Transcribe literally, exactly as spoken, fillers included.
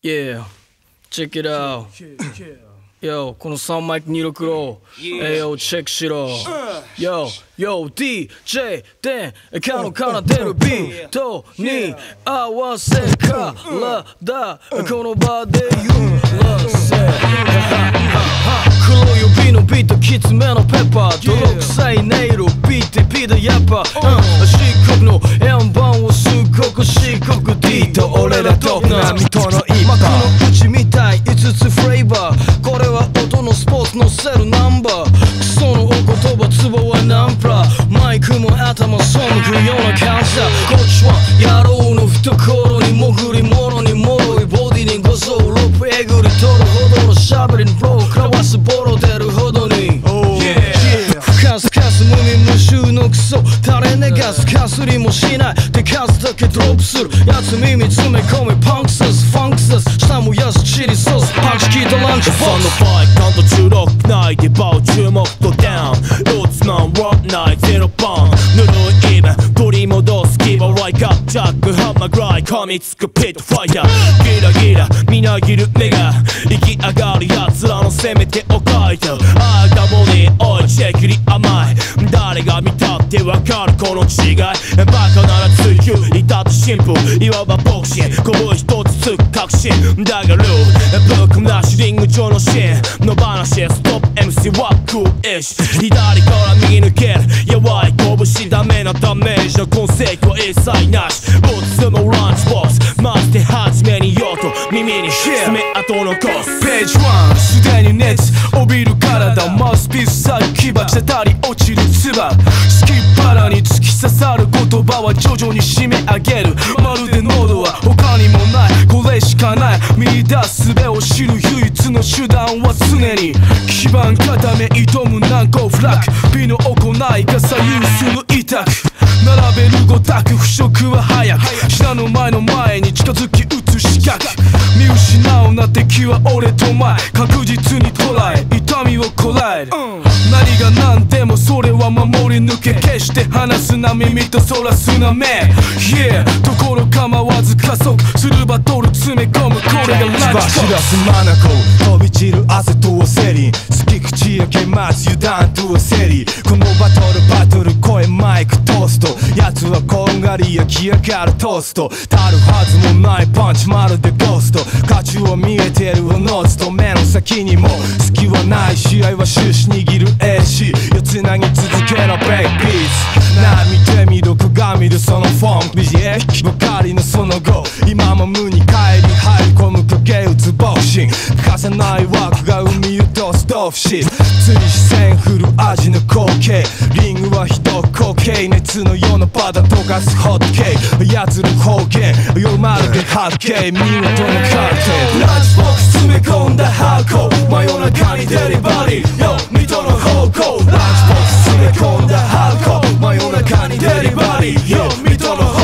Yeah, check it out. Yo, このさんマイクにじゅうろくロー。えよ、チェックしろ。Yo, yo, ディージェー でカノ奏でるビートに合わせからだ。この場で揺らせ。黒指のビート、きつめのペッパー。泥臭いネイル、ビーティピーでやっぱ。漆黒の円盤をすごく漆黒ディート。俺らと波との一幕の内みたいいつつフレーバー。これは音のスポーツのセルナンバー。クソのお言葉、ツボはナンプラー。マイクも頭背くような感じだ。こっちは野郎の懐に潜り物に脆いボディにごぞロープえぐり取るほどのしゃべりにブロー食らわすボロ出るほどにカスカス無味無臭のクソ垂れ流すかすりもしないで数だけドロップするやつ耳詰め込みパンクサスファンクサス下もやすチリソースパンチ効いたランチボックスそのバイカウントじゅうろくないでバウ注目とダウンローツマンワッナイゼロパンぬるいイベン取り戻す牙ライカッジャックハンマーグライ噛みつくピットファイヤーギラギラみなぎる目が生き上がる奴らのせめてを書いてあがもにおいチェキリ甘い誰が見たってわかるこの違いバカなら追求至ってシンプルいわばボクシングこぶ一つつく確信だがルールブックなしリング上のシーンの話ストップ エムシー はクールイシ左から右抜ける弱い拳ダメなダメージの痕跡は一切なしボツのランチボックスマジで初めに言おうと耳に爪痕残すページワンすでに熱帯びる体マウスピースさえ牙滴り落ちる唾スキッパラに突き刺さる言葉は徐々に締め上げるまるで喉は他にもないこれしかない見出す術を知る唯一の手段は常に基盤固め挑む難攻不落美の行いが左右する委託並べるごたく腐食は早く下の前の前に近づき打つ視覚見失うな敵は俺と前確実に捉え痛みをこらえる、うん、何が何でもそれは守り抜け決して離すな耳とそらすな目 Yeah ところ構わず加速するバトル詰め込むこれがランチコ走らすマナコ飛び散る汗とワセリン好き口焼け待つ油断とワセリこのバトルバトル声マイクトースト奴はこんがり焼き上がるトーストたるはずもないパンチまるでゴースト価値は見えてるおのずと目の先にも隙はない試合は終始握る エーシー よつなぎ続けろベイビーズなあ見てみろ鏡でそのフォーム ビジエばかりのその後今も無に帰り入り込む影打つボクシング欠かさない枠が生み落とすドフシーつり視線振る味の光景リングは人滑稽熱のようなパダ溶かすホットケーキ操る方言夜まるで発見見事なカルテランチボックス詰め込んだハーコー真夜中にデリバリーよ水戸の方向ランチボックス詰め込んだハーコー真夜中にデリバリーよ水戸の方向